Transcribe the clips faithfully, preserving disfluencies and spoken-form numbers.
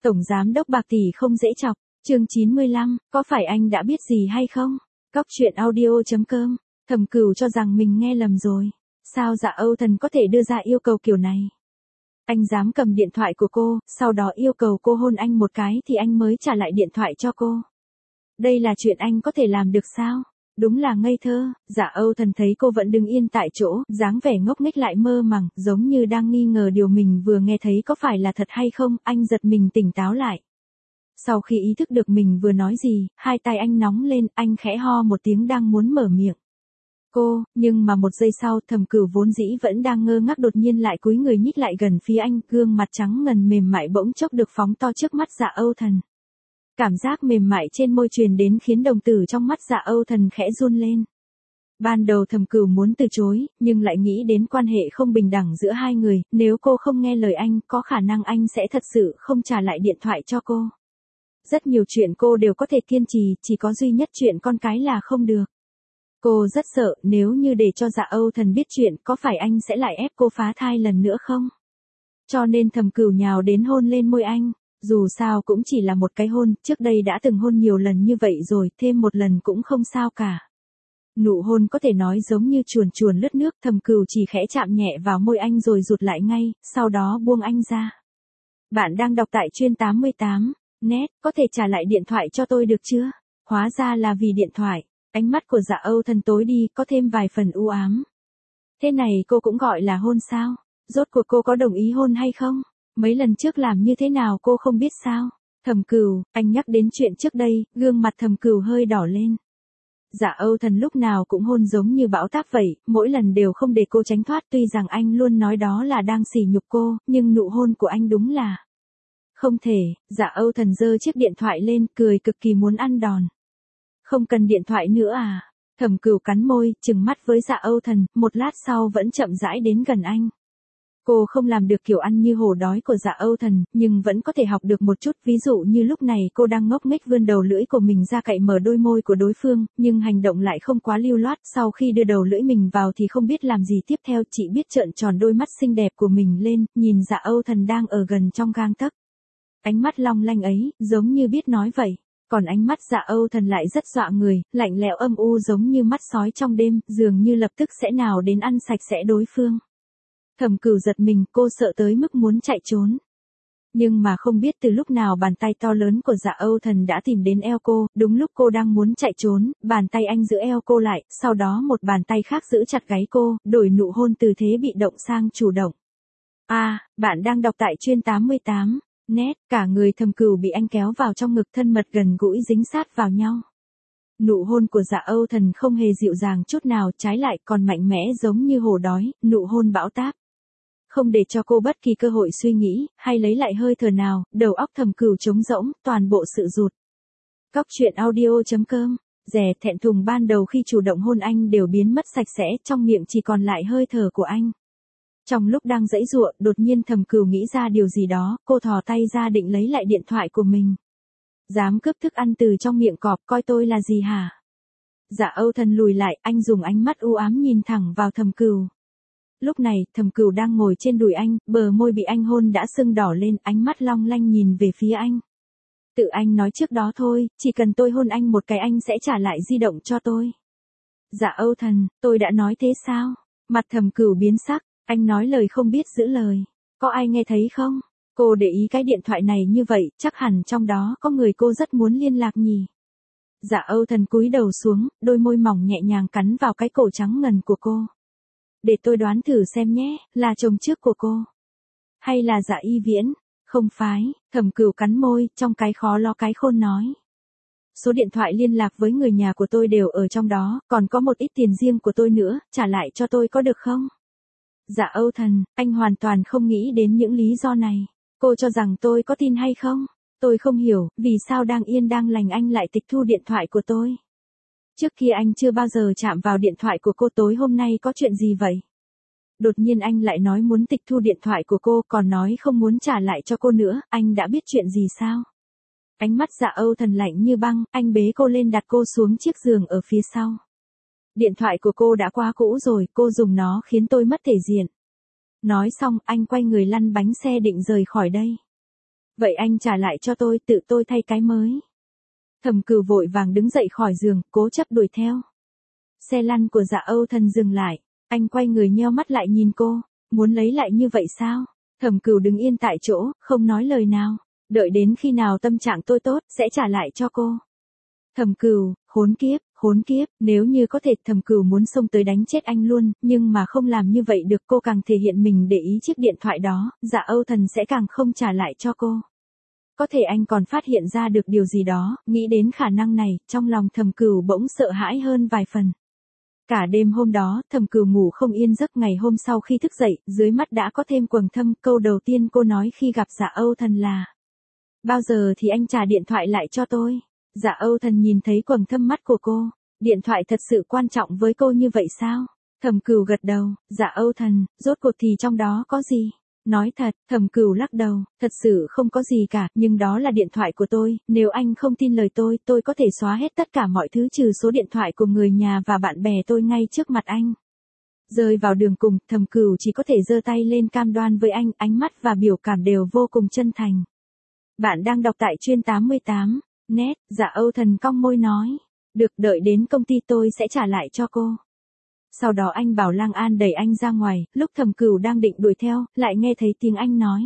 Tổng giám đốc bạc tỷ không dễ chọc, chương chín mươi lăm, có phải anh đã biết gì hay không? Cóc truyện audio chấm com, Thẩm Cửu cho rằng mình nghe lầm rồi. Sao Dạ Âu Thần có thể đưa ra yêu cầu kiểu này? Anh dám cầm điện thoại của cô, sau đó yêu cầu cô hôn anh một cái thì anh mới trả lại điện thoại cho cô. Đây là chuyện anh có thể làm được sao? Đúng là ngây thơ. Dạ Âu Thần thấy cô vẫn đứng yên tại chỗ, dáng vẻ ngốc nghếch lại mơ màng, giống như đang nghi ngờ điều mình vừa nghe thấy có phải là thật hay không, anh giật mình tỉnh táo lại. Sau khi ý thức được mình vừa nói gì, hai tay anh nóng lên, anh khẽ ho một tiếng đang muốn mở miệng. Cô, nhưng mà một giây sau, Thẩm Cửu vốn dĩ vẫn đang ngơ ngác đột nhiên lại cúi người nhích lại gần phía anh, gương mặt trắng ngần mềm mại bỗng chốc được phóng to trước mắt Dạ Âu Thần. Cảm giác mềm mại trên môi truyền đến khiến đồng tử trong mắt Dạ Âu Thần khẽ run lên. Ban đầu Thẩm Cửu muốn từ chối, nhưng lại nghĩ đến quan hệ không bình đẳng giữa hai người, nếu cô không nghe lời anh, có khả năng anh sẽ thật sự không trả lại điện thoại cho cô. Rất nhiều chuyện cô đều có thể kiên trì, chỉ có duy nhất chuyện con cái là không được. Cô rất sợ, nếu như để cho Dạ Âu Thần biết chuyện, có phải anh sẽ lại ép cô phá thai lần nữa không? Cho nên Thẩm Cửu nhào đến hôn lên môi anh. Dù sao cũng chỉ là một cái hôn, trước đây đã từng hôn nhiều lần như vậy rồi, thêm một lần cũng không sao cả. Nụ hôn có thể nói giống như chuồn chuồn lướt nước, Thẩm Cửu chỉ khẽ chạm nhẹ vào môi anh rồi rụt lại ngay, sau đó buông anh ra. Bạn đang đọc tại chuyên tám mươi tám, net, có thể trả lại điện thoại cho tôi được chưa? Hóa ra là vì điện thoại, ánh mắt của Dạ Âu Thần tối đi, có thêm vài phần u ám. Thế này cô cũng gọi là hôn sao? Rốt cuộc cô có đồng ý hôn hay không? Mấy lần trước làm như thế nào cô không biết sao? Thẩm Cửu, anh nhắc đến chuyện trước đây, gương mặt Thẩm Cửu hơi đỏ lên. Dạ Âu Thần lúc nào cũng hôn giống như bão táp vậy, mỗi lần đều không để cô tránh thoát, tuy rằng anh luôn nói đó là đang sỉ nhục cô, nhưng nụ hôn của anh đúng là không thể. Dạ Âu Thần giơ chiếc điện thoại lên, cười cực kỳ muốn ăn đòn. Không cần điện thoại nữa à? Thẩm Cửu cắn môi, trừng mắt với Dạ Âu Thần, một lát sau vẫn chậm rãi đến gần anh. Cô không làm được kiểu ăn như hổ đói của Dạ Âu Thần, nhưng vẫn có thể học được một chút, ví dụ như lúc này cô đang ngốc nghếch vươn đầu lưỡi của mình ra cạy mở đôi môi của đối phương, nhưng hành động lại không quá lưu loát, sau khi đưa đầu lưỡi mình vào thì không biết làm gì tiếp theo, chỉ biết trợn tròn đôi mắt xinh đẹp của mình lên, nhìn Dạ Âu Thần đang ở gần trong gang tấc. Ánh mắt long lanh ấy, giống như biết nói vậy. Còn ánh mắt Dạ Âu Thần lại rất dọa người, lạnh lẽo âm u giống như mắt sói trong đêm, dường như lập tức sẽ nào đến ăn sạch sẽ đối phương. Thẩm Cửu giật mình, cô sợ tới mức muốn chạy trốn. Nhưng mà không biết từ lúc nào bàn tay to lớn của Dạ Âu Thần đã tìm đến eo cô, đúng lúc cô đang muốn chạy trốn, bàn tay anh giữ eo cô lại, sau đó một bàn tay khác giữ chặt gáy cô, đổi nụ hôn từ thế bị động sang chủ động. À, bạn đang đọc tại chuyên tám mươi tám, net, cả người Thẩm Cửu bị anh kéo vào trong ngực thân mật gần gũi dính sát vào nhau. Nụ hôn của Dạ Âu Thần không hề dịu dàng chút nào, trái lại còn mạnh mẽ giống như hổ đói, nụ hôn bão táp. Không để cho cô bất kỳ cơ hội suy nghĩ, hay lấy lại hơi thở nào, đầu óc Thẩm Cửu trống rỗng, toàn bộ sự rụt. Cóc truyện audio chấm com, dè thẹn thùng ban đầu khi chủ động hôn anh đều biến mất sạch sẽ, trong miệng chỉ còn lại hơi thở của anh. Trong lúc đang giãy giụa, đột nhiên Thẩm Cửu nghĩ ra điều gì đó, cô thò tay ra định lấy lại điện thoại của mình. Dám cướp thức ăn từ trong miệng cọp, coi tôi là gì hả? Dạ Âu Thần lùi lại, anh dùng ánh mắt u ám nhìn thẳng vào Thẩm Cửu. Lúc này, Thẩm Cửu đang ngồi trên đùi anh, bờ môi bị anh hôn đã sưng đỏ lên, ánh mắt long lanh nhìn về phía anh. Tự anh nói trước đó thôi, chỉ cần tôi hôn anh một cái anh sẽ trả lại di động cho tôi. Dạ Âu Thần, tôi đã nói thế sao? Mặt Thẩm Cửu biến sắc, anh nói lời không biết giữ lời. Có ai nghe thấy không? Cô để ý cái điện thoại này như vậy, chắc hẳn trong đó có người cô rất muốn liên lạc nhỉ. Dạ Âu Thần cúi đầu xuống, đôi môi mỏng nhẹ nhàng cắn vào cái cổ trắng ngần của cô. Để tôi đoán thử xem nhé, là chồng trước của cô? Hay là Dạ Y Viễn? Không phái, Thẩm Cửu cắn môi, trong cái khó lo cái khôn nói. Số điện thoại liên lạc với người nhà của tôi đều ở trong đó, còn có một ít tiền riêng của tôi nữa, trả lại cho tôi có được không? Dạ Âu Thần, anh hoàn toàn không nghĩ đến những lý do này. Cô cho rằng tôi có tin hay không? Tôi không hiểu, vì sao đang yên đang lành anh lại tịch thu điện thoại của tôi? Trước kia anh chưa bao giờ chạm vào điện thoại của cô, tối hôm nay có chuyện gì vậy? Đột nhiên anh lại nói muốn tịch thu điện thoại của cô, còn nói không muốn trả lại cho cô nữa, anh đã biết chuyện gì sao? Ánh mắt Dạ Âu Thần lạnh như băng, anh bế cô lên đặt cô xuống chiếc giường ở phía sau. Điện thoại của cô đã quá cũ rồi, cô dùng nó khiến tôi mất thể diện. Nói xong, anh quay người lăn bánh xe định rời khỏi đây. Vậy anh trả lại cho tôi, tự tôi thay cái mới. Thẩm Cửu vội vàng đứng dậy khỏi giường, cố chấp đuổi theo. Xe lăn của Dạ Âu Thần dừng lại, anh quay người nheo mắt lại nhìn cô, muốn lấy lại như vậy sao? Thẩm Cửu đứng yên tại chỗ, không nói lời nào, đợi đến khi nào tâm trạng tôi tốt, sẽ trả lại cho cô. Thẩm Cửu, khốn kiếp, khốn kiếp, nếu như có thể Thẩm Cửu muốn xông tới đánh chết anh luôn, nhưng mà không làm như vậy được, cô càng thể hiện mình để ý chiếc điện thoại đó, Dạ Âu Thần sẽ càng không trả lại cho cô. Có thể anh còn phát hiện ra được điều gì đó, nghĩ đến khả năng này, trong lòng Thẩm Cửu bỗng sợ hãi hơn vài phần. Cả đêm hôm đó, Thẩm Cửu ngủ không yên giấc, ngày hôm sau khi thức dậy, dưới mắt đã có thêm quầng thâm, câu đầu tiên cô nói khi gặp Dạ Âu Thần là: bao giờ thì anh trả điện thoại lại cho tôi? Dạ Âu Thần nhìn thấy quầng thâm mắt của cô, điện thoại thật sự quan trọng với cô như vậy sao? Thẩm Cửu gật đầu, Dạ Âu Thần, rốt cuộc thì trong đó có gì? Nói thật, Thẩm Cửu lắc đầu, thật sự không có gì cả, nhưng đó là điện thoại của tôi, nếu anh không tin lời tôi, tôi có thể xóa hết tất cả mọi thứ trừ số điện thoại của người nhà và bạn bè tôi ngay trước mặt anh. Rơi vào đường cùng, Thẩm Cửu chỉ có thể giơ tay lên cam đoan với anh, ánh mắt và biểu cảm đều vô cùng chân thành. Bạn đang đọc tại Chuyên tám mươi tám, net, Dạ Âu Thần cong môi nói, được, đợi đến công ty tôi sẽ trả lại cho cô. Sau đó anh bảo Lang An đẩy anh ra ngoài, lúc Thẩm Cửu đang định đuổi theo, lại nghe thấy tiếng anh nói: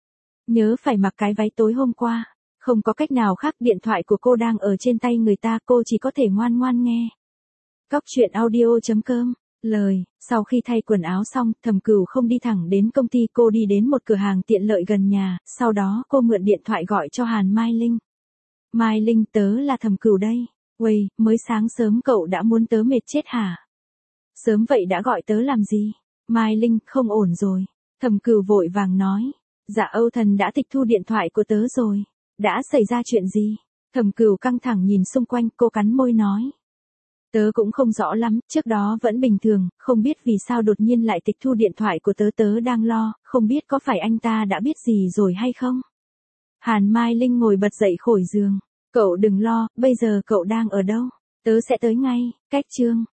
nhớ phải mặc cái váy tối hôm qua. Không có cách nào khác, điện thoại của cô đang ở trên tay người ta, cô chỉ có thể ngoan ngoan nghe. Cóc truyện audio chấm com. Lời, sau khi thay quần áo xong, Thẩm Cửu không đi thẳng đến công ty, cô đi đến một cửa hàng tiện lợi gần nhà, sau đó cô mượn điện thoại gọi cho Hàn Mai Linh. Mai Linh, tớ là Thẩm Cửu đây. Uầy, mới sáng sớm cậu đã muốn tớ mệt chết hả? Sớm vậy đã gọi tớ làm gì? Mai Linh, không ổn rồi. Thẩm Cửu vội vàng nói. Dạ Âu Thần đã tịch thu điện thoại của tớ rồi. Đã xảy ra chuyện gì? Thẩm Cửu căng thẳng nhìn xung quanh, cô cắn môi nói. Tớ cũng không rõ lắm, trước đó vẫn bình thường, không biết vì sao đột nhiên lại tịch thu điện thoại của tớ, tớ đang lo, không biết có phải anh ta đã biết gì rồi hay không? Hàn Mai Linh ngồi bật dậy khỏi giường. Cậu đừng lo, bây giờ cậu đang ở đâu? Tớ sẽ tới ngay. Cách chương